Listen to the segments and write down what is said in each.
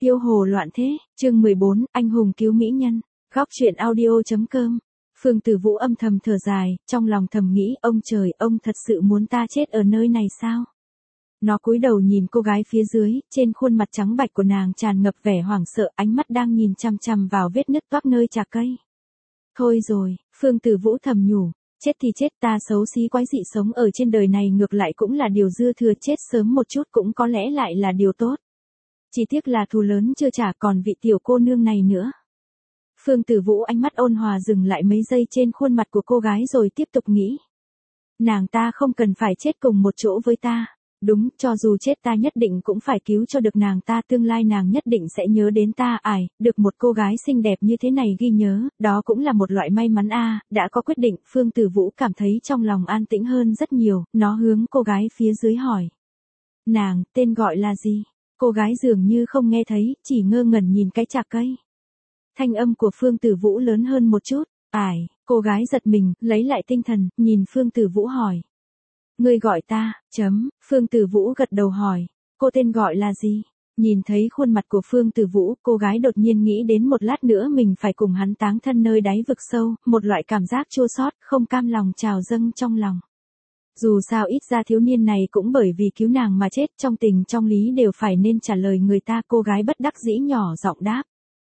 Tiêu hồ loạn thế, chương 14, anh hùng cứu mỹ nhân, góc truyện audio.com. Phương Tử Vũ âm thầm thở dài, trong lòng thầm nghĩ, ông trời, ông thật sự muốn ta chết ở nơi này sao? Nó cúi đầu nhìn cô gái phía dưới, trên khuôn mặt trắng bạch của nàng tràn ngập vẻ hoảng sợ, ánh mắt đang nhìn chằm chằm vào vết nứt toác nơi chạc cây. Thôi rồi, Phương Tử Vũ thầm nhủ, chết thì chết, ta xấu xí quái dị sống ở trên đời này ngược lại cũng là điều dư thừa, chết sớm một chút cũng có lẽ lại là điều tốt. Chỉ tiếc là thù lớn chưa trả, còn vị tiểu cô nương này nữa. Phương Tử Vũ ánh mắt ôn hòa dừng lại mấy giây trên khuôn mặt của cô gái rồi tiếp tục nghĩ. Nàng ta không cần phải chết cùng một chỗ với ta. Đúng, cho dù chết ta nhất định cũng phải cứu cho được nàng ta, tương lai nàng nhất định sẽ nhớ đến ta. Được một cô gái xinh đẹp như thế này ghi nhớ, đó cũng là một loại may mắn đã có quyết định. Phương Tử Vũ cảm thấy trong lòng an tĩnh hơn rất nhiều, nó hướng cô gái phía dưới hỏi. Nàng, tên gọi là gì? Cô gái dường như không nghe thấy, chỉ ngơ ngẩn nhìn cái chạc cây. Thanh âm của Phương Tử Vũ lớn hơn một chút. Cô gái giật mình, lấy lại tinh thần, nhìn Phương Tử Vũ hỏi. Ngươi gọi ta, Phương Tử Vũ gật đầu hỏi. Cô tên gọi là gì? Nhìn thấy khuôn mặt của Phương Tử Vũ, cô gái đột nhiên nghĩ đến một lát nữa mình phải cùng hắn táng thân nơi đáy vực sâu, một loại cảm giác chua xót, không cam lòng trào dâng trong lòng. Dù sao ít ra thiếu niên này cũng bởi vì cứu nàng mà chết, trong tình trong lý đều phải nên trả lời người ta. Cô gái bất đắc dĩ nhỏ giọng đáp.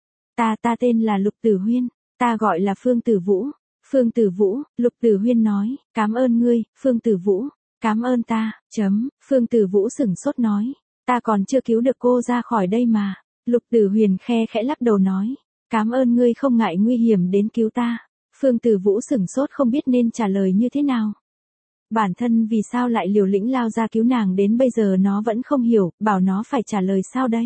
Ta tên là Lục Tử Huyên, ta gọi là Phương Tử Vũ. Phương Tử Vũ, Lục Tử Huyên nói, cảm ơn ngươi, Phương Tử Vũ, cảm ơn ta, Phương Tử Vũ sửng sốt nói, ta còn chưa cứu được cô ra khỏi đây mà. Lục Tử Huyên khe khẽ lắc đầu nói, cảm ơn ngươi không ngại nguy hiểm đến cứu ta. Phương Tử Vũ sửng sốt không biết nên trả lời như thế nào. Bản thân vì sao lại liều lĩnh lao ra cứu nàng đến bây giờ nó vẫn không hiểu, bảo nó phải trả lời sao đây.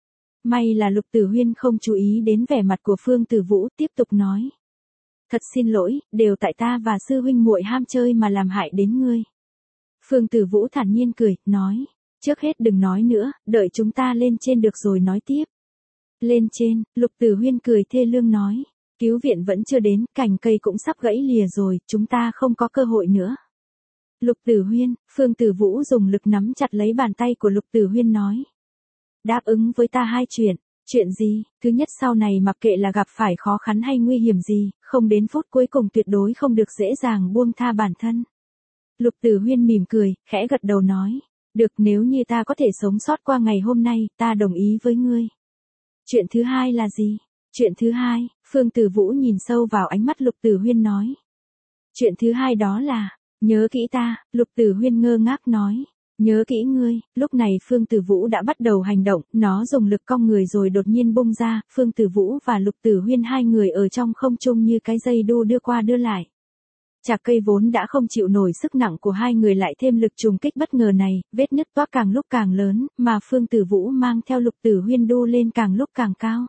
May là Lục Tử Huyên không chú ý đến vẻ mặt của Phương Tử Vũ, tiếp tục nói. Thật xin lỗi, đều tại ta và sư huynh muội ham chơi mà làm hại đến ngươi. Phương Tử Vũ thản nhiên cười, nói. Trước hết đừng nói nữa, đợi chúng ta lên trên được rồi nói tiếp. Lên trên, Lục Tử Huyên cười thê lương nói. Cứu viện vẫn chưa đến, cành cây cũng sắp gãy lìa rồi, chúng ta không có cơ hội nữa. Lục Tử Huyên, Phương Tử Vũ dùng lực nắm chặt lấy bàn tay của Lục Tử Huyên nói. Đáp ứng với ta 2 chuyện. Chuyện gì? Thứ nhất, sau này mặc kệ là gặp phải khó khăn hay nguy hiểm gì, không đến phút cuối cùng tuyệt đối không được dễ dàng buông tha bản thân. Lục Tử Huyên mỉm cười, khẽ gật đầu nói. Được, nếu như ta có thể sống sót qua ngày hôm nay, ta đồng ý với ngươi. Chuyện thứ hai là gì? Chuyện thứ hai, Phương Tử Vũ nhìn sâu vào ánh mắt Lục Tử Huyên nói. Chuyện thứ hai đó là, nhớ kỹ ta. Lục Tử Huyên ngơ ngác nói. Nhớ kỹ ngươi. Lúc này Phương Tử Vũ đã bắt đầu hành động, nó dùng lực cong người rồi đột nhiên bung ra. Phương Tử Vũ và Lục Tử Huyên hai người ở trong không trung như cái dây đu đưa qua đưa lại. Chạc cây vốn đã không chịu nổi sức nặng của hai người lại thêm lực trùng kích bất ngờ này, vết nứt toác càng lúc càng lớn, mà Phương Tử Vũ mang theo Lục Tử Huyên đu lên càng lúc càng cao.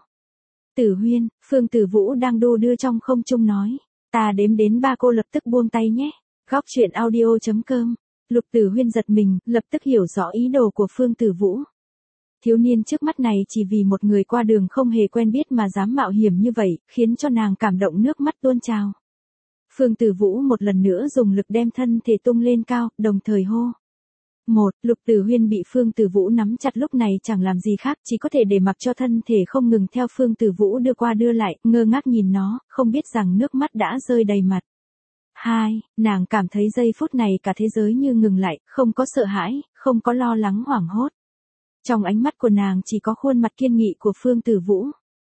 Tử Huyên, Phương Tử Vũ đang đu đưa trong không trung nói. Ta đếm đến 3 cô lập tức buông tay nhé. Góc truyện audio.com. Lục Tử Huyên giật mình, lập tức hiểu rõ ý đồ của Phương Tử Vũ. Thiếu niên trước mắt này chỉ vì một người qua đường không hề quen biết mà dám mạo hiểm như vậy, khiến cho nàng cảm động nước mắt tuôn trào. Phương Tử Vũ một lần nữa dùng lực đem thân thể tung lên cao, đồng thời hô. Lục Tử Huyên bị Phương Tử Vũ nắm chặt lúc này chẳng làm gì khác, chỉ có thể để mặc cho thân thể không ngừng theo Phương Tử Vũ đưa qua đưa lại, ngơ ngác nhìn nó, không biết rằng nước mắt đã rơi đầy mặt. 2, nàng cảm thấy giây phút này cả thế giới như ngừng lại, không có sợ hãi, không có lo lắng hoảng hốt. Trong ánh mắt của nàng chỉ có khuôn mặt kiên nghị của Phương Tử Vũ.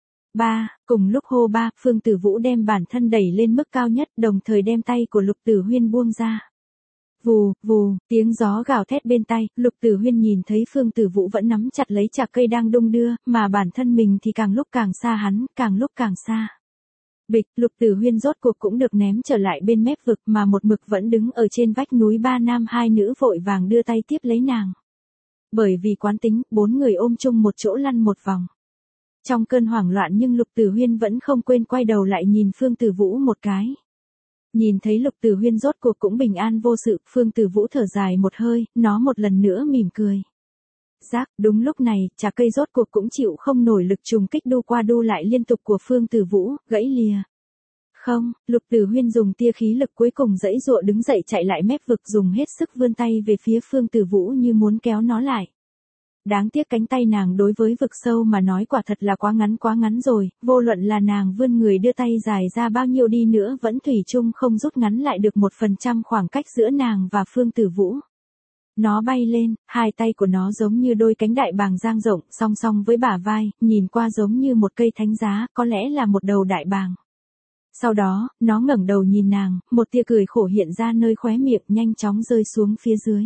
3, cùng lúc hô 3, Phương Tử Vũ đem bản thân đẩy lên mức cao nhất, đồng thời đem tay của Lục Tử Huyên buông ra. Vù, vù, tiếng gió gào thét bên tai, Lục Tử Huyên nhìn thấy Phương Tử Vũ vẫn nắm chặt lấy chạc cây đang đung đưa, mà bản thân mình thì càng lúc càng xa hắn, càng lúc càng xa. Bịch, Lục Tử Huyên rốt cuộc cũng được ném trở lại bên mép vực mà một mực vẫn đứng ở trên vách núi. 3 nam 2 nữ vội vàng đưa tay tiếp lấy nàng. Bởi vì quán tính, 4 người ôm chung một chỗ lăn một vòng. Trong cơn hoảng loạn nhưng Lục Tử Huyên vẫn không quên quay đầu lại nhìn Phương Tử Vũ một cái. Nhìn thấy Lục Tử Huyên rốt cuộc cũng bình an vô sự, Phương Tử Vũ thở dài một hơi, nó một lần nữa mỉm cười. Đúng lúc này, chạc cây rốt cuộc cũng chịu không nổi lực trùng kích đu qua đu lại liên tục của Phương Tử Vũ, gãy lìa. Không, Lục Tử Huyên dùng tia khí lực cuối cùng giãy giụa đứng dậy chạy lại mép vực, dùng hết sức vươn tay về phía Phương Tử Vũ như muốn kéo nó lại. đáng tiếc cánh tay nàng đối với vực sâu mà nói quả thật là quá ngắn rồi, vô luận là nàng vươn người đưa tay dài ra bao nhiêu đi nữa vẫn thủy chung không rút ngắn lại được 1% khoảng cách giữa nàng và Phương Tử Vũ. Nó bay lên, hai tay của nó giống như đôi cánh đại bàng dang rộng, song song với bả vai, nhìn qua giống như một cây thánh giá, có lẽ là một đầu đại bàng. Sau đó, nó ngẩng đầu nhìn nàng, một tia cười khổ hiện ra nơi khóe miệng nhanh chóng rơi xuống phía dưới.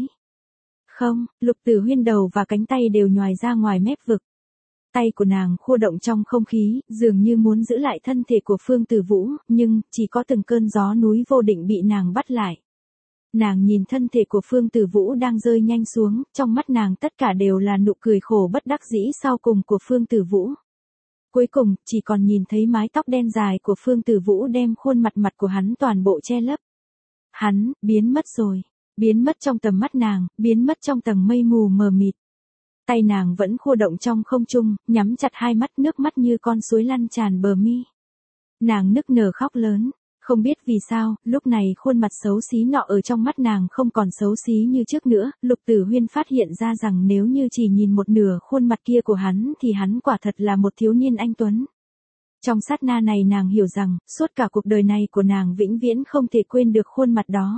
Không, Lục Tử Huyên đầu và cánh tay đều nhoài ra ngoài mép vực. Tay của nàng khua động trong không khí, dường như muốn giữ lại thân thể của Phương Tử Vũ, nhưng chỉ có từng cơn gió núi vô định bị nàng bắt lại. Nàng nhìn thân thể của Phương Tử Vũ đang rơi nhanh xuống, trong mắt nàng tất cả đều là nụ cười khổ bất đắc dĩ sau cùng của Phương Tử Vũ. Cuối cùng, chỉ còn nhìn thấy mái tóc đen dài của Phương Tử Vũ đem khuôn mặt của hắn toàn bộ che lấp. Hắn, biến mất rồi. Biến mất trong tầm mắt nàng, biến mất trong tầng mây mù mờ mịt. Tay nàng vẫn khua động trong không trung, nhắm chặt hai mắt, nước mắt như con suối lăn tràn bờ mi. Nàng nức nở khóc lớn. Không biết vì sao, lúc này khuôn mặt xấu xí nọ ở trong mắt nàng không còn xấu xí như trước nữa, Lục Tử Huyên phát hiện ra rằng nếu như chỉ nhìn một nửa khuôn mặt kia của hắn thì hắn quả thật là một thiếu niên anh tuấn. Trong sát na này nàng hiểu rằng, suốt cả cuộc đời này của nàng vĩnh viễn không thể quên được khuôn mặt đó.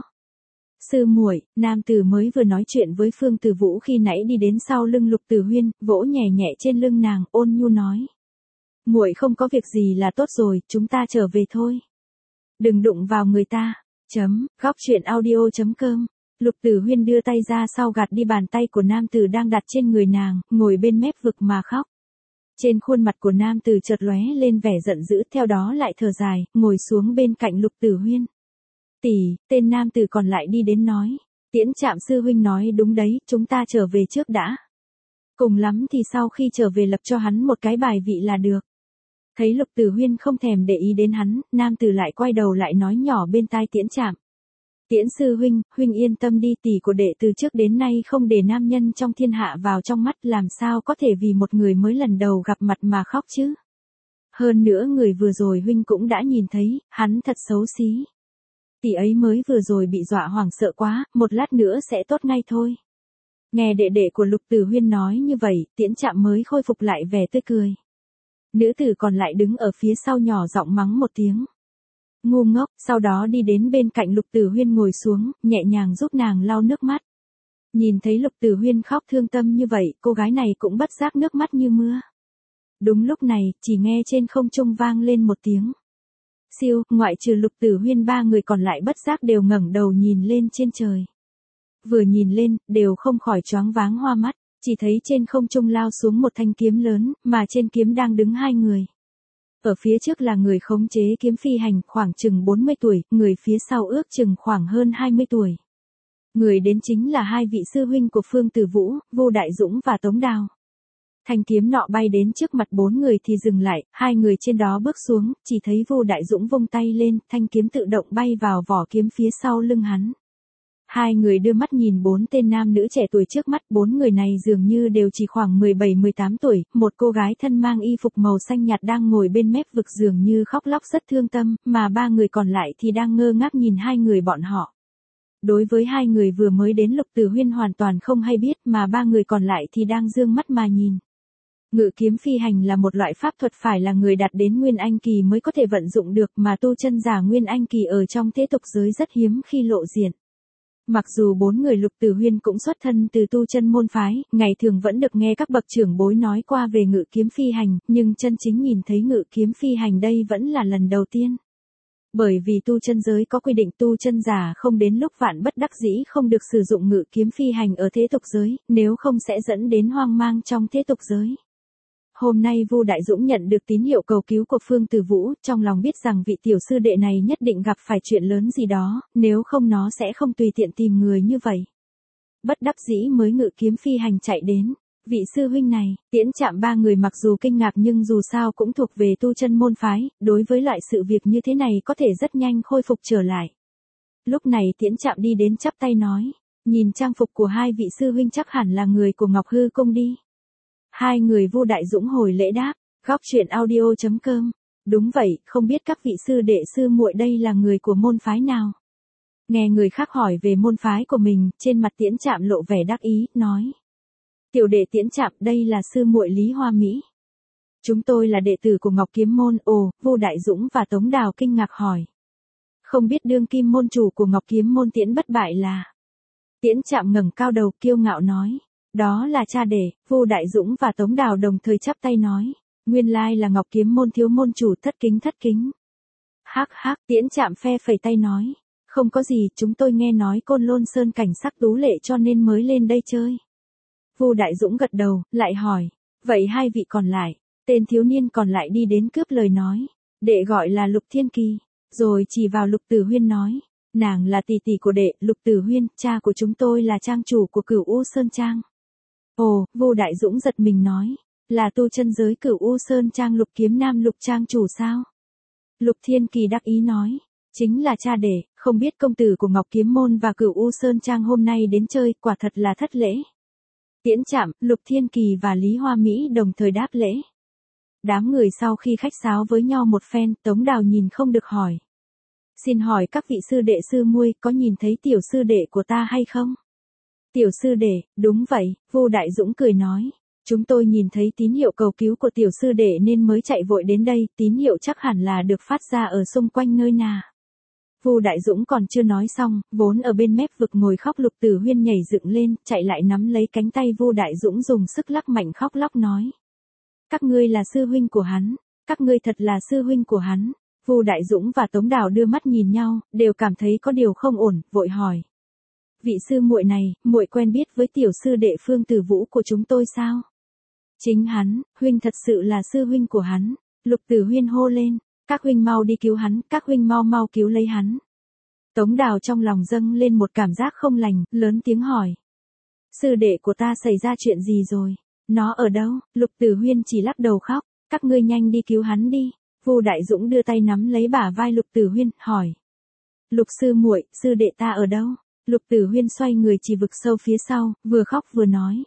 Sư muội, nam tử mới vừa nói chuyện với Phương Tử Vũ khi nãy đi đến sau lưng Lục Tử Huyên, vỗ nhẹ nhẹ trên lưng nàng, ôn nhu nói: "Muội không có việc gì là tốt rồi, chúng ta trở về thôi. Đừng đụng vào người ta." Góc chuyện audio.com. Lục Tử Huyên đưa tay ra sau gạt đi bàn tay của nam tử đang đặt trên người nàng, ngồi bên mép vực mà khóc. Trên khuôn mặt của nam tử chợt lóe lên vẻ giận dữ, theo đó lại thở dài, ngồi xuống bên cạnh Lục Tử Huyên. "Tỷ," tên nam tử còn lại đi đến nói, "Tiễn Trạm sư huynh nói đúng đấy, chúng ta trở về trước đã. Cùng lắm thì sau khi trở về lập cho hắn một cái bài vị là được." Thấy Lục Tử Huyên không thèm để ý đến hắn, nam tử lại quay đầu lại nói nhỏ bên tai Tiễn Trạm: "Tiễn sư huynh, huynh yên tâm đi, tỷ của đệ từ trước đến nay không để nam nhân trong thiên hạ vào trong mắt, làm sao có thể vì một người mới lần đầu gặp mặt mà khóc chứ. Hơn nữa người vừa rồi huynh cũng đã nhìn thấy, hắn thật xấu xí. Tỷ ấy mới vừa rồi bị dọa hoảng sợ quá, một lát nữa sẽ tốt ngay thôi." Nghe đệ đệ của Lục Tử Huyên nói như vậy, Tiễn Trạm mới khôi phục lại vẻ tươi cười. Nữ tử còn lại đứng ở phía sau nhỏ giọng mắng một tiếng: "Ngu ngốc", sau đó đi đến bên cạnh Lục Tử Huyên ngồi xuống, nhẹ nhàng giúp nàng lau nước mắt. Nhìn thấy Lục Tử Huyên khóc thương tâm như vậy, cô gái này cũng bất giác nước mắt như mưa. Đúng lúc này, chỉ nghe trên không trung vang lên một tiếng siêu, ngoại trừ Lục Tử Huyên ba người còn lại bất giác đều ngẩng đầu nhìn lên trên trời. Vừa nhìn lên, đều không khỏi choáng váng hoa mắt, chỉ thấy trên không trung lao xuống một thanh kiếm lớn, mà trên kiếm đang đứng hai người. Ở phía trước là người khống chế kiếm phi hành, khoảng chừng 40 tuổi, người phía sau ước chừng khoảng hơn 20 tuổi. Người đến chính là hai vị sư huynh của Phương Tử Vũ, Vu Đại Dũng và Tống Đào. Thanh kiếm nọ bay đến trước mặt bốn người thì dừng lại, hai người trên đó bước xuống, chỉ thấy Vu Đại Dũng vung tay lên, thanh kiếm tự động bay vào vỏ kiếm phía sau lưng hắn. Hai người đưa mắt nhìn bốn tên nam nữ trẻ tuổi trước mắt, bốn người này dường như đều chỉ khoảng 17-18 tuổi, một cô gái thân mang y phục màu xanh nhạt đang ngồi bên mép vực dường như khóc lóc rất thương tâm, mà ba người còn lại thì đang ngơ ngác nhìn hai người bọn họ. Đối với hai người vừa mới đến, Lục Tử Huyên hoàn toàn không hay biết, mà ba người còn lại thì đang dương mắt mà nhìn. Ngự kiếm phi hành là một loại pháp thuật phải là người đạt đến Nguyên Anh kỳ mới có thể vận dụng được, mà tu chân giả Nguyên Anh kỳ ở trong thế tục giới rất hiếm khi lộ diện. Mặc dù bốn người Lục Tử Huyên cũng xuất thân từ tu chân môn phái, ngày thường vẫn được nghe các bậc trưởng bối nói qua về ngự kiếm phi hành, nhưng chân chính nhìn thấy ngự kiếm phi hành đây vẫn là lần đầu tiên. Bởi vì tu chân giới có quy định tu chân giả không đến lúc vạn bất đắc dĩ không được sử dụng ngự kiếm phi hành ở thế tục giới, nếu không sẽ dẫn đến hoang mang trong thế tục giới. Hôm nay Vu Đại Dũng nhận được tín hiệu cầu cứu của Phương Tử Vũ, trong lòng biết rằng vị tiểu sư đệ này nhất định gặp phải chuyện lớn gì đó, nếu không nó sẽ không tùy tiện tìm người như vậy. Bất đắc dĩ mới ngự kiếm phi hành chạy đến. Vị sư huynh này, Tiễn Trạm ba người mặc dù kinh ngạc nhưng dù sao cũng thuộc về tu chân môn phái, đối với loại sự việc như thế này có thể rất nhanh khôi phục trở lại. Lúc này Tiễn Trạm đi đến chắp tay nói, nhìn trang phục của hai vị sư huynh chắc hẳn là người của Ngọc Hư Cung đi. Hai người Vu Đại Dũng hồi lễ đáp, góc chuyện audio.com. Đúng vậy, không biết các vị sư đệ sư muội đây là người của môn phái nào? Nghe người khác hỏi về môn phái của mình, trên mặt Tiễn Trạm lộ vẻ đắc ý, nói. Tiểu đệ Tiễn Trạm, đây là sư muội Lý Hoa Mỹ. Chúng tôi là đệ tử của Ngọc Kiếm môn. Ồ, Vu Đại Dũng và Tống Đào kinh ngạc hỏi. Không biết đương kim môn chủ của Ngọc Kiếm môn Tiễn Bất Bại là? Tiễn Trạm ngẩng cao đầu kiêu ngạo nói. Đó là cha đẻ. Vu Đại Dũng và Tống Đào đồng thời chắp tay nói. Nguyên lai là Ngọc Kiếm môn thiếu môn chủ, thất kính thất kính. Hắc hắc, Tiễn Trạm phe phẩy tay nói. Không có gì, chúng tôi nghe nói Côn Lôn Sơn cảnh sắc tú lệ cho nên mới lên đây chơi. Vu Đại Dũng gật đầu, lại hỏi. Vậy hai vị còn lại? Tên thiếu niên còn lại đi đến cướp lời nói. Đệ gọi là Lục Thiên Kỳ. Rồi chỉ vào Lục Tử Huyên nói. Nàng là tỷ tỷ của đệ, Lục Tử Huyên, cha của chúng tôi là trang chủ của Cửu U Sơn Trang. Ồ, Vu Đại Dũng giật mình nói. Là tu chân giới Cửu U Sơn Trang Lục Kiếm Nam Lục Trang chủ sao? Lục Thiên Kỳ đắc ý nói. Chính là cha đẻ, không biết công tử của Ngọc Kiếm môn và Cửu U Sơn Trang hôm nay đến chơi, quả thật là thất lễ. Tiễn Trạm, Lục Thiên Kỳ và Lý Hoa Mỹ đồng thời đáp lễ. Đám người sau khi khách sáo với nhau một phen, Tống Đào nhìn không được hỏi. Xin hỏi các vị sư đệ sư muội có nhìn thấy tiểu sư đệ của ta hay không? Tiểu sư đệ, đúng vậy, Vu Đại Dũng cười nói. Chúng tôi nhìn thấy tín hiệu cầu cứu của tiểu sư đệ nên mới chạy vội đến đây, tín hiệu chắc hẳn là được phát ra ở xung quanh nơi nào. Vu Đại Dũng còn chưa nói xong, vốn ở bên mép vực ngồi khóc Lục Tử Huyên nhảy dựng lên, chạy lại nắm lấy cánh tay Vu Đại Dũng dùng sức lắc mạnh khóc lóc nói. Các ngươi là sư huynh của hắn, các ngươi thật là sư huynh của hắn. Vu Đại Dũng và Tống Đào đưa mắt nhìn nhau, đều cảm thấy có điều không ổn, vội hỏi. Vị sư muội này, muội quen biết với tiểu sư đệ Phương Tử Vũ của chúng tôi sao? Chính hắn, huynh thật sự là sư huynh của hắn. Lục Tử Huyên hô lên. Các huynh mau đi cứu hắn, các huynh mau mau cứu lấy hắn. Tống Đào trong lòng dâng lên một cảm giác không lành, lớn tiếng hỏi. Sư đệ của ta xảy ra chuyện gì rồi? Nó ở đâu? Lục Tử Huyên chỉ lắc đầu khóc. Các ngươi nhanh đi cứu hắn đi. Vu Đại Dũng đưa tay nắm lấy bả vai Lục Tử Huyên, hỏi. Lục sư muội, sư đệ ta ở đâu? Lục Tử Huyên xoay người chỉ vực sâu phía sau, vừa khóc vừa nói.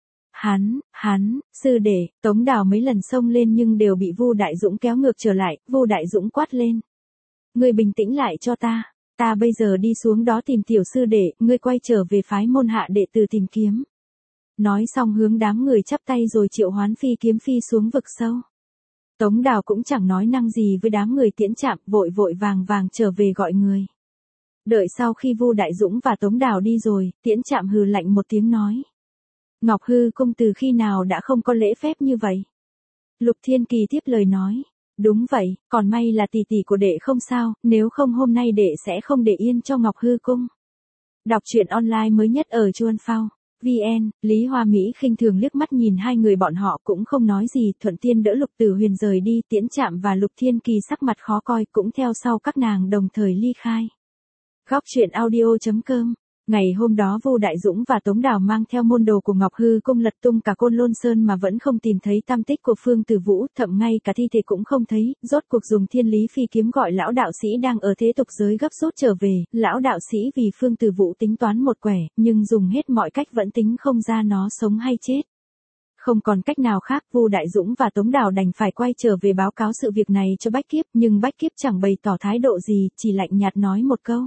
Hắn, sư đệ. Tống Đào mấy lần xông lên nhưng đều bị Vu Đại Dũng kéo ngược trở lại. Vu Đại Dũng quát lên. Ngươi bình tĩnh lại cho ta. Ta bây giờ đi xuống đó tìm tiểu sư đệ, ngươi quay trở về phái môn hạ đệ tử tìm kiếm. Nói xong hướng đám người chắp tay rồi triệu hoán phi kiếm phi xuống vực sâu. Tống Đào cũng chẳng nói năng gì với đám người Tiễn Trạm, vội vội vàng vàng trở về gọi người. Đợi sau khi Vu Đại Dũng và Tống Đào đi rồi, Tiễn Trạm hừ lạnh một tiếng nói. Ngọc Hư Cung từ khi nào đã không có lễ phép như vậy? Lục Thiên Kỳ tiếp lời nói. Đúng vậy, còn may là tỷ tỷ của đệ không sao, nếu không hôm nay đệ sẽ không để yên cho Ngọc Hư Cung. Đọc truyện online mới nhất ở Chuan Phao. VN, Lý Hoa Mỹ khinh thường liếc mắt nhìn hai người bọn họ cũng không nói gì, thuận tiên đỡ Lục Tử Huyền rời đi, Tiễn Trạm và Lục Thiên Kỳ sắc mặt khó coi cũng theo sau các nàng đồng thời ly khai. Góc truyện audio.com. Ngày hôm đó Vu Đại Dũng và Tống Đào mang theo môn đồ của Ngọc Hư Cung lật tung cả Côn Lôn Sơn mà vẫn không tìm thấy tăm tích của Phương Tử Vũ, thậm ngay cả thi thể cũng không thấy, rốt cuộc dùng Thiên Lý Phi kiếm gọi lão đạo sĩ đang ở thế tục giới gấp rút trở về, lão đạo sĩ vì Phương Tử Vũ tính toán một quẻ, nhưng dùng hết mọi cách vẫn tính không ra nó sống hay chết. Không còn cách nào khác, Vu Đại Dũng và Tống Đào đành phải quay trở về báo cáo sự việc này cho Bách Kiếp, nhưng Bách Kiếp chẳng bày tỏ thái độ gì, chỉ lạnh nhạt nói một câu.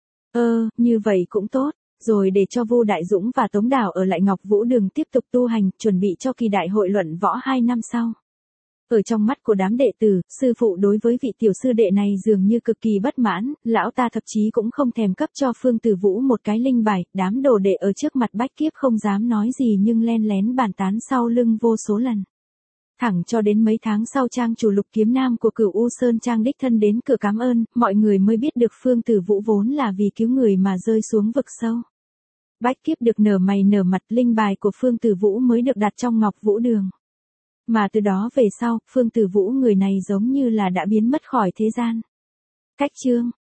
Như vậy cũng tốt, rồi để cho Vu Đại Dũng và Tống Đào ở lại Ngọc Vũ Đường tiếp tục tu hành, chuẩn bị cho kỳ đại hội luận võ 2 năm sau. Ở trong mắt của đám đệ tử, sư phụ đối với vị tiểu sư đệ này dường như cực kỳ bất mãn, lão ta thậm chí cũng không thèm cấp cho Phương Tử Vũ một cái linh bài, đám đồ đệ ở trước mặt Bách Kiếp không dám nói gì nhưng len lén bàn tán sau lưng vô số lần. Thẳng cho đến mấy tháng sau trang chủ Lục Kiếm Nam của Cửu U Sơn Trang đích thân đến cửa cảm ơn, mọi người mới biết được Phương Tử Vũ vốn là vì cứu người mà rơi xuống vực sâu. Bách Kiếp được nở mày nở mặt, linh bài của Phương Tử Vũ mới được đặt trong Ngọc Vũ Đường. Mà từ đó về sau, Phương Tử Vũ người này giống như là đã biến mất khỏi thế gian. Cách chương